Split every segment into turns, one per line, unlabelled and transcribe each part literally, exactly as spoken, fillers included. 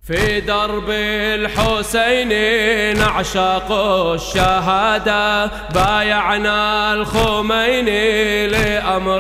في درب الحسين نعشق الشهادة، بايعنا الخميني لأمر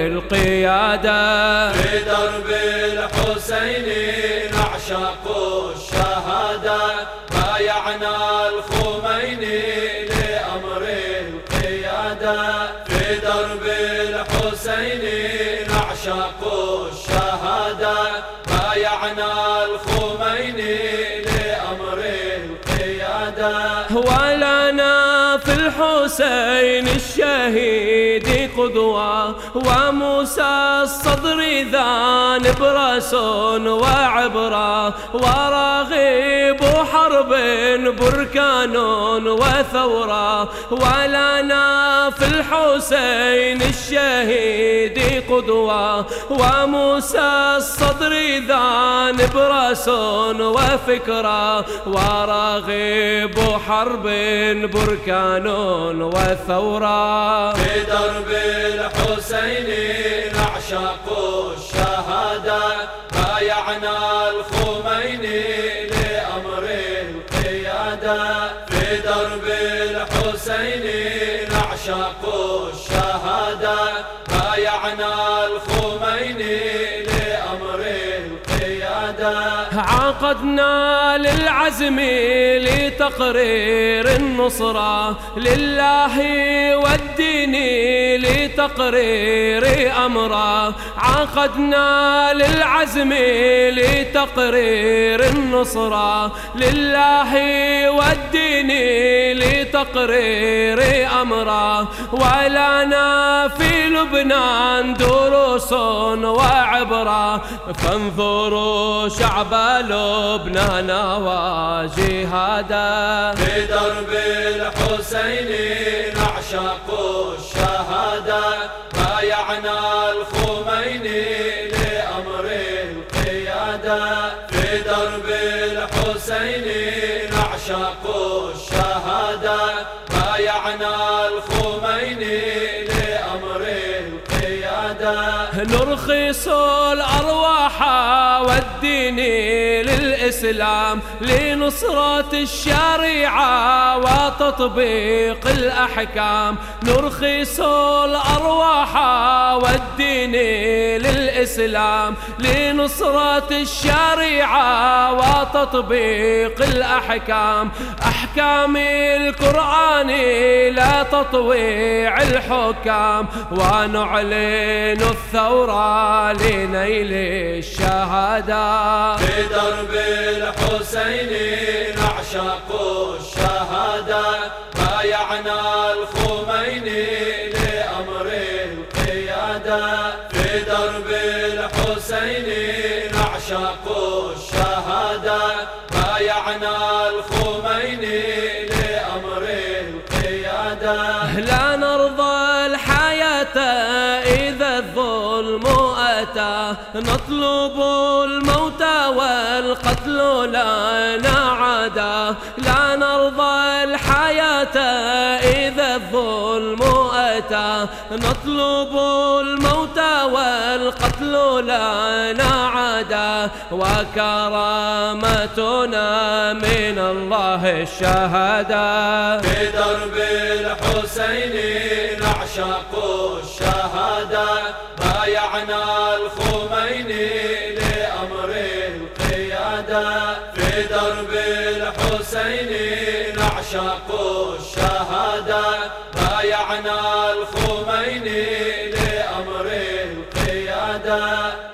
القيادة.
في درب الحسين نعشق الشهادة، بايعنا الخميني لأمر القيادة. في درب الحسين نعشق الشهادة، بايعنا الخميني لأمر القيادة.
ولنا في الحسين الشهيد قدوة، وموسى الصدر ذان برس وعبرة، ورغيب حرب بركان وثورة. ولنا في الحسين الشهيد قدوة، وموسى الصدر ذان برس وفكرة، ورغيب حرب بركان وثورة.
في درب الحسين نعشق الشهادة، بايعنا الخميني لأمر القيادة. في درب الحسين نعشق الشهادة، بايعنا الخميني لأمر القيادة.
عقدنا للعزم لتقرير النصرة لله والدين، لتقرير أمره. عقدنا للعزم لتقرير النصرة لله والدين، لتقرير أمره. ولنا في لبنان دروس وعبرة، فانظروا شعب لبنان وجهادا.
في درب الحسين نعشق الشهادة، بايعنا الخميني لأمر القيادة. في درب الحسين نعشق الشهادة، بايعنا الخميني لأمر القيادة.
نرخص الأرواح والدين للإسلام، لنصرة الشريعة وتطبيق الأحكام. نرخص الأرواح والدين للإسلام، لنصرة الشريعة وتطبيق الأحكام. أحكام القرآن لا تطويع الحكام، ونعلن الثورة لنيل الشهادة.
في درب الحسين نعشق الشهادة، بايعنا الخميني لأمر القيادة. في درب الحسين نعشق الشهادة، بايعنا الخميني لأمر القيادة.
لا نرضى الحياة إذا الظلم أتى، نطلب الموت والقتل لنا عادا. لا نرضى الحياة إذا الظلم أتى، نطلب الموت والقتل لنا عادا. وكرامتنا من الله الشهادة.
في درب الحسين نعشق الشهادة، بايعنا الخميني لأمر القيادة. في درب الحسين نعشق الشهادة، بايعنا الخميني لأمر القيادة.